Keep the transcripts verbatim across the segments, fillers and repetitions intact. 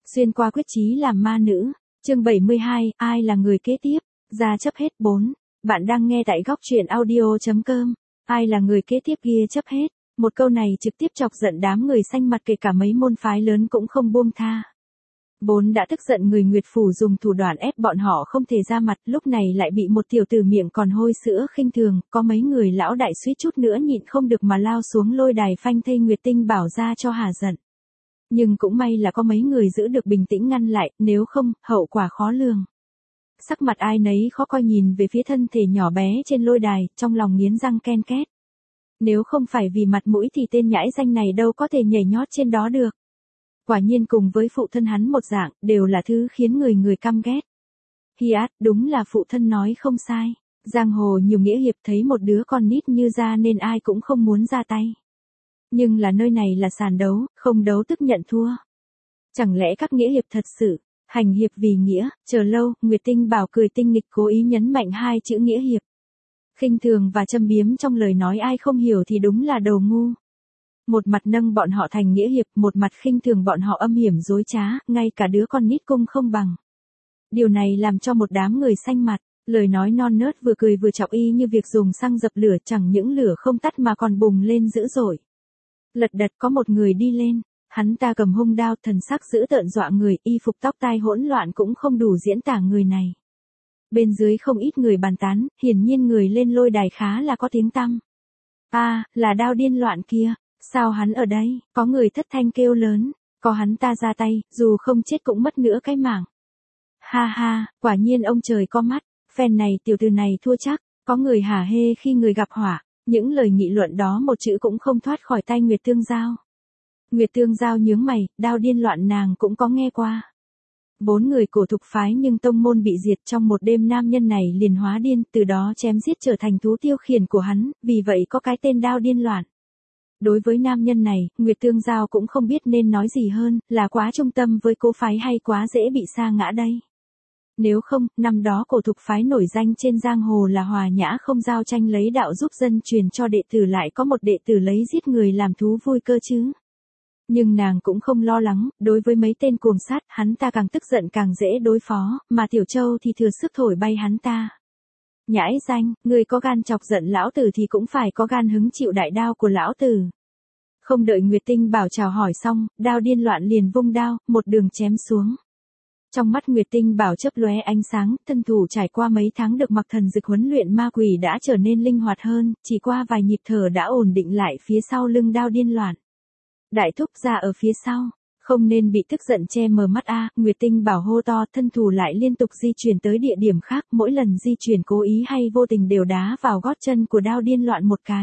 Xuyên qua quyết chí làm ma nữ. Chương bảy mươi hai, ai là người kế tiếp? Ra chấp hết bốn. Bạn đang nghe tại góc truyện audio chấm com. Ai là người kế tiếp kia chấp hết? Một câu này trực tiếp chọc giận đám người xanh mặt, kể cả mấy môn phái lớn cũng không buông tha. Bốn đã tức giận người Nguyệt Phủ dùng thủ đoạn ép bọn họ không thể ra mặt, lúc này lại bị một tiểu tử miệng còn hôi sữa khinh thường, có mấy người lão đại suýt chút nữa nhịn không được mà lao xuống lôi đài phanh thây Nguyệt Tinh Bảo ra cho hả giận. Nhưng cũng may là có mấy người giữ được bình tĩnh ngăn lại, nếu không, hậu quả khó lường. Sắc mặt ai nấy khó coi nhìn về phía thân thể nhỏ bé trên lôi đài, trong lòng nghiến răng ken két. Nếu không phải vì mặt mũi thì tên nhãi danh này đâu có thể nhảy nhót trên đó được. Quả nhiên cùng với phụ thân hắn một dạng, đều là thứ khiến người người căm ghét. Hi át, đúng là phụ thân nói không sai. Giang hồ nhiều nghĩa hiệp, thấy một đứa con nít như ra nên ai cũng không muốn ra tay. Nhưng là nơi này là sàn đấu, không đấu tức nhận thua. Chẳng lẽ các nghĩa hiệp thật sự, hành hiệp vì nghĩa, chờ lâu, Nguyệt Tinh Bảo cười tinh nghịch cố ý nhấn mạnh hai chữ nghĩa hiệp. Khinh thường và châm biếm trong lời nói ai không hiểu thì đúng là đầu ngu. Một mặt nâng bọn họ thành nghĩa hiệp, một mặt khinh thường bọn họ âm hiểm dối trá, ngay cả đứa con nít cung không bằng. Điều này làm cho một đám người xanh mặt, lời nói non nớt vừa cười vừa chọc y như việc dùng xăng dập lửa, chẳng những lửa không tắt mà còn bùng lên dữ dội. Lật đật có một người đi lên, hắn ta cầm hung đao, thần sắc dữ tợn dọa người, y phục tóc tai hỗn loạn cũng không đủ diễn tả người này. Bên dưới không ít người bàn tán, hiển nhiên người lên lôi đài khá là có tiếng tăm. A, à, là Đao Điên Loạn kia. Sao hắn ở đây? Có người thất thanh kêu lớn, có hắn ta ra tay, dù không chết cũng mất nữa cái mạng. Ha ha, quả nhiên ông trời có mắt, phen này tiểu tử này thua chắc, có người hả hê khi người gặp họa, những lời nghị luận đó một chữ cũng không thoát khỏi tay Nguyệt Tương Giao. Nguyệt Tương Giao nhướng mày, Đao Điên Loạn nàng cũng có nghe qua. Bốn người cổ thục phái nhưng tông môn bị diệt trong một đêm, nam nhân này liền hóa điên, từ đó chém giết trở thành thú tiêu khiển của hắn, vì vậy có cái tên Đao Điên Loạn. Đối với nam nhân này, Nguyệt Tương Giao cũng không biết nên nói gì hơn, là quá trung tâm với cố phái hay quá dễ bị sa ngã đây. Nếu không, năm đó cổ thục phái nổi danh trên giang hồ là hòa nhã không giao tranh lấy đạo giúp dân truyền cho đệ tử, lại có một đệ tử lấy giết người làm thú vui cơ chứ. Nhưng nàng cũng không lo lắng, đối với mấy tên cuồng sát, hắn ta càng tức giận càng dễ đối phó, mà Tiểu Châu thì thừa sức thổi bay hắn ta. Nhãi danh, người có gan chọc giận lão tử thì cũng phải có gan hứng chịu đại đao của lão tử. Không đợi Nguyệt Tinh Bảo chào hỏi xong, Đao Điên Loạn liền vung đao, một đường chém xuống. Trong mắt Nguyệt Tinh Bảo chớp lóe ánh sáng, thân thủ trải qua mấy tháng được mặc thần dực huấn luyện ma quỷ đã trở nên linh hoạt hơn, chỉ qua vài nhịp thở đã ổn định lại phía sau lưng Đao Điên Loạn. Đại thúc ra ở phía sau. Không nên bị tức giận che mờ mắt a, à, Nguyệt Tinh Bảo hô to, thân thủ lại liên tục di chuyển tới địa điểm khác, mỗi lần di chuyển cố ý hay vô tình đều đá vào gót chân của Đao Điên Loạn một cái.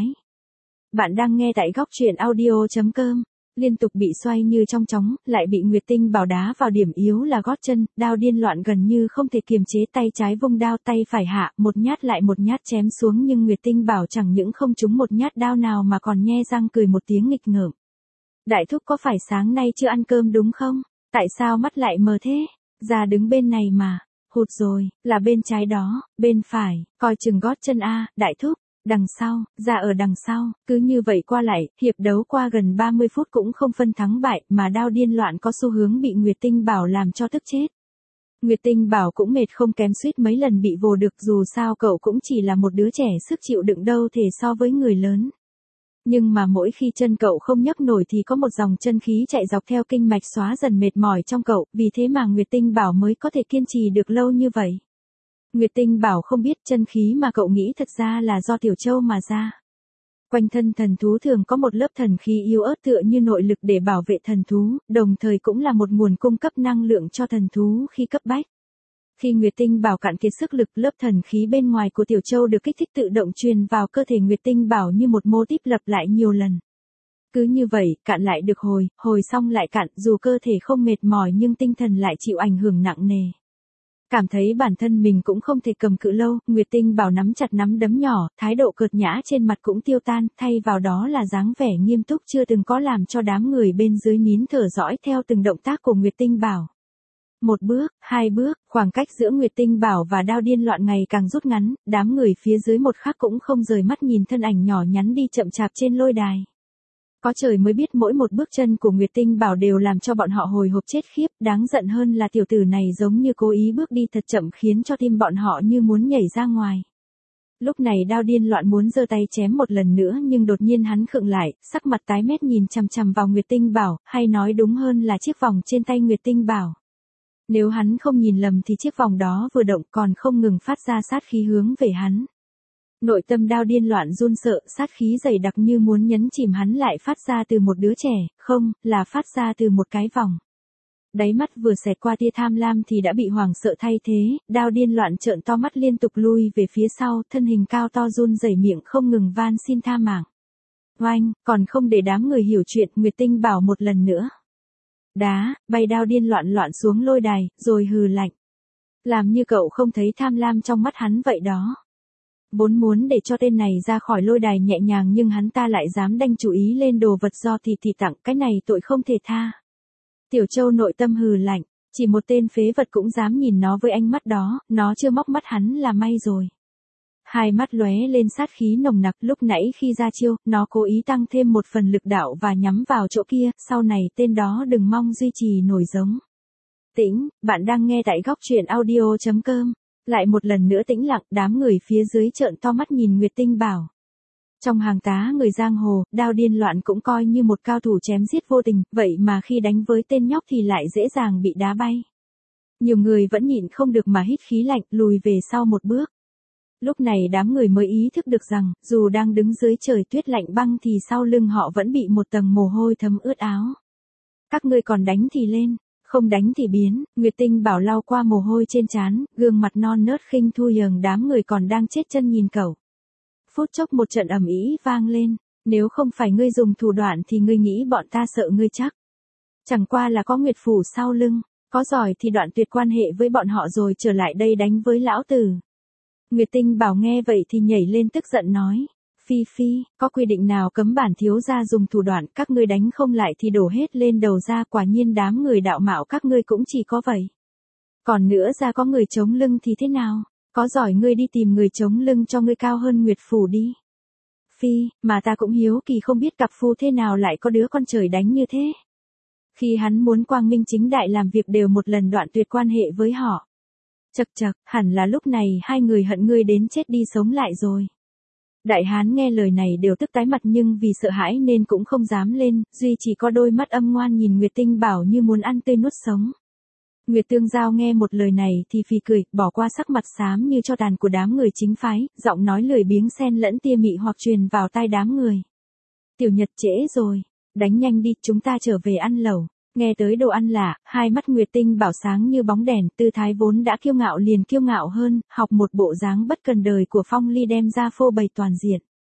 Bạn đang nghe tại góc truyện audio chấm com, liên tục bị xoay như trong chóng, lại bị Nguyệt Tinh Bảo đá vào điểm yếu là gót chân, Đao Điên Loạn gần như không thể kiềm chế, tay trái vung đao, tay phải hạ, một nhát lại một nhát chém xuống, nhưng Nguyệt Tinh Bảo chẳng những không trúng một nhát đao nào mà còn nhe răng cười một tiếng nghịch ngợm. Đại thúc có phải sáng nay chưa ăn cơm đúng không? Tại sao mắt lại mờ thế? Ra đứng bên này mà. Hụt rồi, là bên trái đó, bên phải, coi chừng gót chân a, đại thúc. Đằng sau, ra ở đằng sau, cứ như vậy qua lại, hiệp đấu qua gần ba mươi phút cũng không phân thắng bại, mà Đao Điên Loạn có xu hướng bị Nguyệt Tinh Bảo làm cho tức chết. Nguyệt Tinh Bảo cũng mệt không kém, suýt mấy lần bị vồ được, dù sao cậu cũng chỉ là một đứa trẻ, sức chịu đựng đâu thể so với người lớn. Nhưng mà mỗi khi chân cậu không nhấc nổi thì có một dòng chân khí chạy dọc theo kinh mạch xóa dần mệt mỏi trong cậu, vì thế mà Nguyệt Tinh Bảo mới có thể kiên trì được lâu như vậy. Nguyệt Tinh Bảo không biết chân khí mà cậu nghĩ thật ra là do Tiểu Châu mà ra. Quanh thân thần thú thường có một lớp thần khí yếu ớt tựa như nội lực để bảo vệ thần thú, đồng thời cũng là một nguồn cung cấp năng lượng cho thần thú khi cấp bách. Khi Nguyệt Tinh Bảo cạn kiệt sức lực, lớp thần khí bên ngoài của Tiểu Châu được kích thích tự động truyền vào cơ thể Nguyệt Tinh Bảo như một mô típ lặp lại nhiều lần. Cứ như vậy, cạn lại được hồi, hồi xong lại cạn, dù cơ thể không mệt mỏi nhưng tinh thần lại chịu ảnh hưởng nặng nề. Cảm thấy bản thân mình cũng không thể cầm cự lâu, Nguyệt Tinh Bảo nắm chặt nắm đấm nhỏ, thái độ cợt nhã trên mặt cũng tiêu tan, thay vào đó là dáng vẻ nghiêm túc chưa từng có, làm cho đám người bên dưới nín thở dõi theo từng động tác của Nguyệt Tinh Bảo. Một bước, hai bước, khoảng cách giữa Nguyệt Tinh Bảo và Đao Điên Loạn ngày càng rút ngắn, đám người phía dưới một khắc cũng không rời mắt nhìn thân ảnh nhỏ nhắn đi chậm chạp trên lôi đài. Có trời mới biết mỗi một bước chân của Nguyệt Tinh Bảo đều làm cho bọn họ hồi hộp chết khiếp, đáng giận hơn là tiểu tử này giống như cố ý bước đi thật chậm khiến cho tim bọn họ như muốn nhảy ra ngoài. Lúc này Đao điên loạn muốn giơ tay chém một lần nữa nhưng đột nhiên hắn khựng lại, sắc mặt tái mét nhìn chằm chằm vào Nguyệt Tinh Bảo, hay nói đúng hơn là chiếc vòng trên tay Nguyệt Tinh Bảo. Nếu hắn không nhìn lầm thì chiếc vòng đó vừa động còn không ngừng phát ra sát khí hướng về hắn. Nội tâm Đao điên loạn run sợ, sát khí dày đặc như muốn nhấn chìm hắn lại phát ra từ một đứa trẻ, không, là phát ra từ một cái vòng. Đáy mắt vừa xẹt qua tia tham lam thì đã bị hoảng sợ thay thế, Đao điên loạn trợn to mắt liên tục lui về phía sau, thân hình cao to run rẩy miệng không ngừng van xin tha mạng. Oanh, còn không để đám người hiểu chuyện, Nguyệt Tinh Bảo một lần nữa. Đá, bay Đao điên loạn loạn xuống lôi đài, rồi hừ lạnh. Làm như cậu không thấy tham lam trong mắt hắn vậy đó. Vốn muốn để cho tên này ra khỏi lôi đài nhẹ nhàng nhưng hắn ta lại dám đanh chú ý lên đồ vật do thì thì tặng, cái này tội không thể tha. Tiểu Châu nội tâm hừ lạnh, chỉ một tên phế vật cũng dám nhìn nó với ánh mắt đó, nó chưa móc mắt hắn là may rồi. Hai mắt lóe lên sát khí nồng nặc, lúc nãy khi ra chiêu, nó cố ý tăng thêm một phần lực đạo và nhắm vào chỗ kia, sau này tên đó đừng mong duy trì nổi giống. Tĩnh, bạn đang nghe tại góc truyện audio chấm com. Lại một lần nữa tĩnh lặng, đám người phía dưới trợn to mắt nhìn Nguyệt Tinh Bảo. Trong hàng tá người giang hồ, Đao điên loạn cũng coi như một cao thủ chém giết vô tình, vậy mà khi đánh với tên nhóc thì lại dễ dàng bị đá bay. Nhiều người vẫn nhịn không được mà hít khí lạnh, lùi về sau một bước. Lúc này đám người mới ý thức được rằng, dù đang đứng dưới trời tuyết lạnh băng thì sau lưng họ vẫn bị một tầng mồ hôi thấm ướt áo. Các ngươi còn đánh thì lên, không đánh thì biến, Nguyệt Tinh Bảo lau qua mồ hôi trên trán, gương mặt non nớt khinh thu nhường đám người còn đang chết chân nhìn cậu. Phút chốc một trận ầm ĩ vang lên, nếu không phải ngươi dùng thủ đoạn thì ngươi nghĩ bọn ta sợ ngươi chắc. Chẳng qua là có Nguyệt Phủ sau lưng, có giỏi thì đoạn tuyệt quan hệ với bọn họ rồi trở lại đây đánh với lão tử. Nguyệt Tinh Bảo nghe vậy thì nhảy lên tức giận nói, Phi Phi, có quy định nào cấm bản thiếu gia dùng thủ đoạn, các ngươi đánh không lại thì đổ hết lên đầu ra, quả nhiên đám người đạo mạo các ngươi cũng chỉ có vậy. Còn nữa ra có người chống lưng thì thế nào? Có giỏi ngươi đi tìm người chống lưng cho ngươi cao hơn Nguyệt Phủ đi. Phi, mà ta cũng hiếu kỳ không biết cặp phu thế nào lại có đứa con trời đánh như thế. Khi hắn muốn quang minh chính đại làm việc đều một lần đoạn tuyệt quan hệ với họ. Chậc chậc, hẳn là lúc này hai người hận ngươi đến chết đi sống lại rồi. Đại hán nghe lời này đều tức tái mặt nhưng vì sợ hãi nên cũng không dám lên, duy chỉ có đôi mắt âm ngoan nhìn Nguyệt Tinh Bảo như muốn ăn tươi nuốt sống. Nguyệt Tương Giao nghe một lời này thì phì cười, bỏ qua sắc mặt xám như cho tàn của đám người chính phái, giọng nói lười biếng xen lẫn tia mị hoặc truyền vào tai đám người. Tiểu Nhật trễ rồi, đánh nhanh đi, chúng ta trở về ăn lẩu. Nghe tới đồ ăn lạ, hai mắt Nguyệt Tinh Bảo sáng như bóng đèn, tư thái vốn đã kiêu ngạo liền kiêu ngạo hơn, học một bộ dáng bất cần đời của Phong Ly đem ra phô bày toàn diện.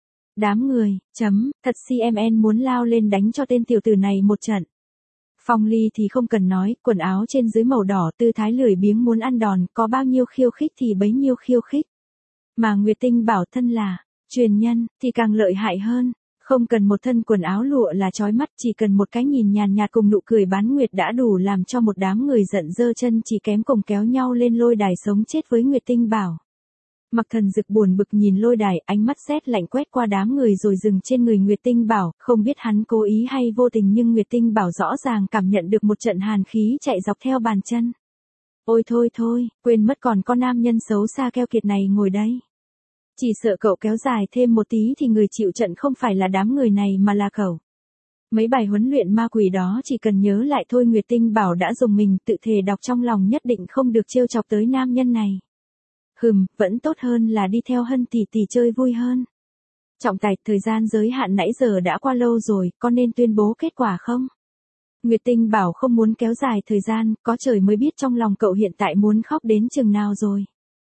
Đám người, chấm, thật xê em en muốn lao lên đánh cho tên tiểu tử này một trận. Phong Ly thì không cần nói, quần áo trên dưới màu đỏ, tư thái lười biếng muốn ăn đòn, có bao nhiêu khiêu khích thì bấy nhiêu khiêu khích. Mà Nguyệt Tinh Bảo thân là truyền nhân, thì càng lợi hại hơn. Không cần một thân quần áo lụa là chói mắt, chỉ cần một cái nhìn nhàn nhạt cùng nụ cười bán nguyệt đã đủ làm cho một đám người giận dơ chân chỉ kém cùng kéo nhau lên lôi đài sống chết với Nguyệt Tinh Bảo. Mặc Thần Dực buồn bực nhìn lôi đài, ánh mắt rét lạnh quét qua đám người rồi dừng trên người Nguyệt Tinh Bảo, không biết hắn cố ý hay vô tình nhưng Nguyệt Tinh Bảo rõ ràng cảm nhận được một trận hàn khí chạy dọc theo bàn chân. Ôi thôi thôi, quên mất còn có nam nhân xấu xa keo kiệt này ngồi đây. Chỉ sợ cậu kéo dài thêm một tí thì người chịu trận không phải là đám người này mà là cậu. Mấy bài huấn luyện ma quỷ đó chỉ cần nhớ lại thôi, Nguyệt Tinh Bảo đã dùng mình tự thề đọc trong lòng nhất định không được trêu chọc tới nam nhân này. Hừm, vẫn tốt hơn là đi theo Hân tỷ tỷ chơi vui hơn. Trọng tài, thời gian giới hạn nãy giờ đã qua lâu rồi, có nên tuyên bố kết quả không? Nguyệt Tinh Bảo không muốn kéo dài thời gian, có trời mới biết trong lòng cậu hiện tại muốn khóc đến chừng nào rồi.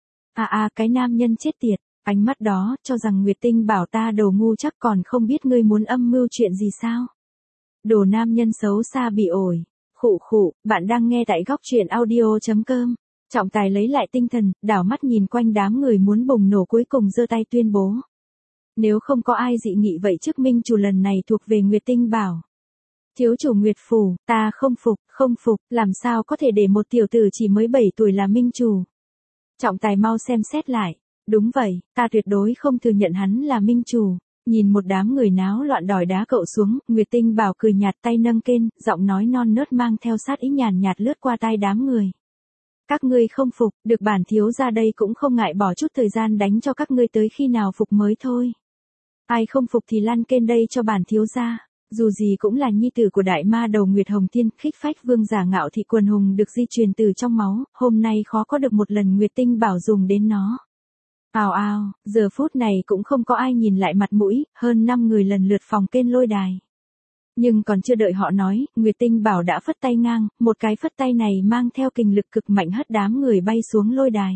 À à, cái nam nhân chết tiệt. Ánh mắt đó, cho rằng Nguyệt Tinh Bảo ta đồ ngu chắc còn không biết ngươi muốn âm mưu chuyện gì sao? Đồ nam nhân xấu xa bị ổi. Khụ khụ, bạn đang nghe tại góc truyện audio chấm com. Trọng tài lấy lại tinh thần, đảo mắt nhìn quanh đám người muốn bùng nổ cuối cùng giơ tay tuyên bố. Nếu không có ai dị nghị vậy chức minh chủ lần này thuộc về Nguyệt Tinh Bảo. Thiếu chủ Nguyệt Phủ, ta không phục, không phục, làm sao có thể để một tiểu tử chỉ mới bảy tuổi là minh chủ? Trọng tài mau xem xét lại. Đúng vậy, ta tuyệt đối không thừa nhận hắn là minh chủ. Nhìn một đám người náo loạn đòi đá cậu xuống, Nguyệt Tinh Bảo cười nhạt tay nâng kên, giọng nói non nớt mang theo sát ý nhàn nhạt lướt qua tai đám người. Các ngươi không phục, được bản thiếu ra đây cũng không ngại bỏ chút thời gian đánh cho các ngươi tới khi nào phục mới thôi. Ai không phục thì lăn kên đây cho bản thiếu ra. Dù gì cũng là nhi tử của đại ma đầu Nguyệt Hồng Tiên, khích phách vương giả ngạo thị quần hùng được di truyền từ trong máu, hôm nay khó có được một lần Nguyệt Tinh Bảo dùng đến nó. Ào ào, giờ phút này cũng không có ai nhìn lại mặt mũi, hơn năm người lần lượt phòng kên lôi đài. Nhưng còn chưa đợi họ nói, Nguyệt Tinh Bảo đã phất tay ngang, một cái phất tay này mang theo kình lực cực mạnh hất đám người bay xuống lôi đài.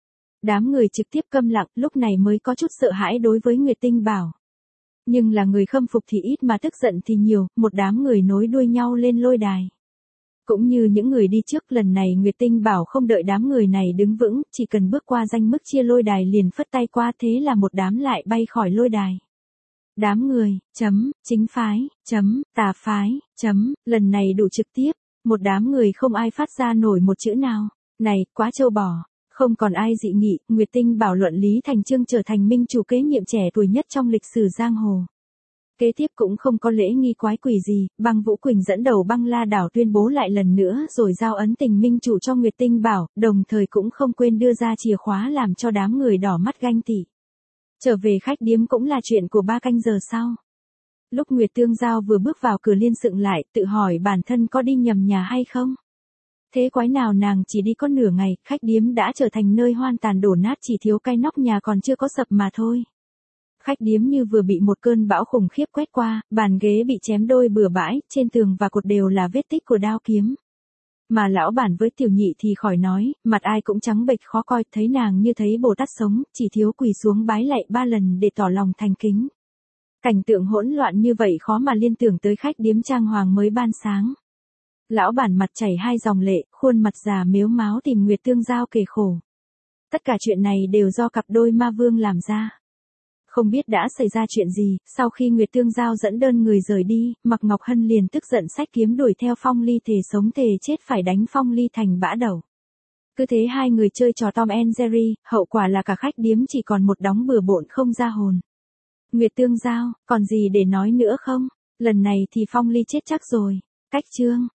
Đám người trực tiếp câm lặng, lúc này mới có chút sợ hãi đối với Nguyệt Tinh Bảo. Nhưng là người khâm phục thì ít mà tức giận thì nhiều, một đám người nối đuôi nhau lên lôi đài. Cũng như những người đi trước, lần này Nguyệt Tinh Bảo không đợi đám người này đứng vững, chỉ cần bước qua danh mức chia lôi đài liền phất tay qua, thế là một đám lại bay khỏi lôi đài. Đám người, chấm, chính phái, chấm, tà phái, chấm, lần này đủ trực tiếp, một đám người không ai phát ra nổi một chữ nào. Này, quá trâu bò. Không còn ai dị nghị, Nguyệt Tinh Bảo luận Lý Thành Chương trở thành minh chủ kế nhiệm trẻ tuổi nhất trong lịch sử giang hồ. Kế tiếp cũng không có lễ nghi quái quỷ gì, Băng Vũ Quỳnh dẫn đầu Băng La đảo tuyên bố lại lần nữa rồi giao ấn tình minh chủ cho Nguyệt Tinh Bảo, đồng thời cũng không quên đưa ra chìa khóa làm cho đám người đỏ mắt ganh tị. Trở về khách điếm cũng là chuyện của ba canh giờ sau. Lúc Nguyệt Tương Giao vừa bước vào cửa liên sựng lại, tự hỏi bản thân có đi nhầm nhà hay không? Thế quái nào nàng chỉ đi có nửa ngày, khách điếm đã trở thành nơi hoang tàn đổ nát, chỉ thiếu cái nóc nhà còn chưa có sập mà thôi. Khách điếm như vừa bị một cơn bão khủng khiếp quét qua, bàn ghế bị chém đôi bừa bãi, trên tường và cột đều là vết tích của đao kiếm. Mà lão bản với tiểu nhị thì khỏi nói, mặt ai cũng trắng bệch khó coi, thấy nàng như thấy Bồ Tát sống, chỉ thiếu quỳ xuống bái lạy ba lần để tỏ lòng thành kính. Cảnh tượng hỗn loạn như vậy khó mà liên tưởng tới khách điếm trang hoàng mới ban sáng. Lão bản mặt chảy hai dòng lệ, khuôn mặt già mếu máo tìm Nguyệt Tương Giao kể khổ. Tất cả chuyện này đều do cặp đôi ma vương làm ra. Không biết đã xảy ra chuyện gì, sau khi Nguyệt Tương Giao dẫn đơn người rời đi, Mạc Ngọc Hân liền tức giận xách kiếm đuổi theo Phong Ly thề sống thề chết phải đánh Phong Ly thành bã đầu. Cứ thế hai người chơi trò Tom and Jerry, hậu quả là cả khách điếm chỉ còn một đống bừa bộn không ra hồn. Nguyệt Tương Giao, còn gì để nói nữa không? Lần này thì Phong Ly chết chắc rồi. Cách chương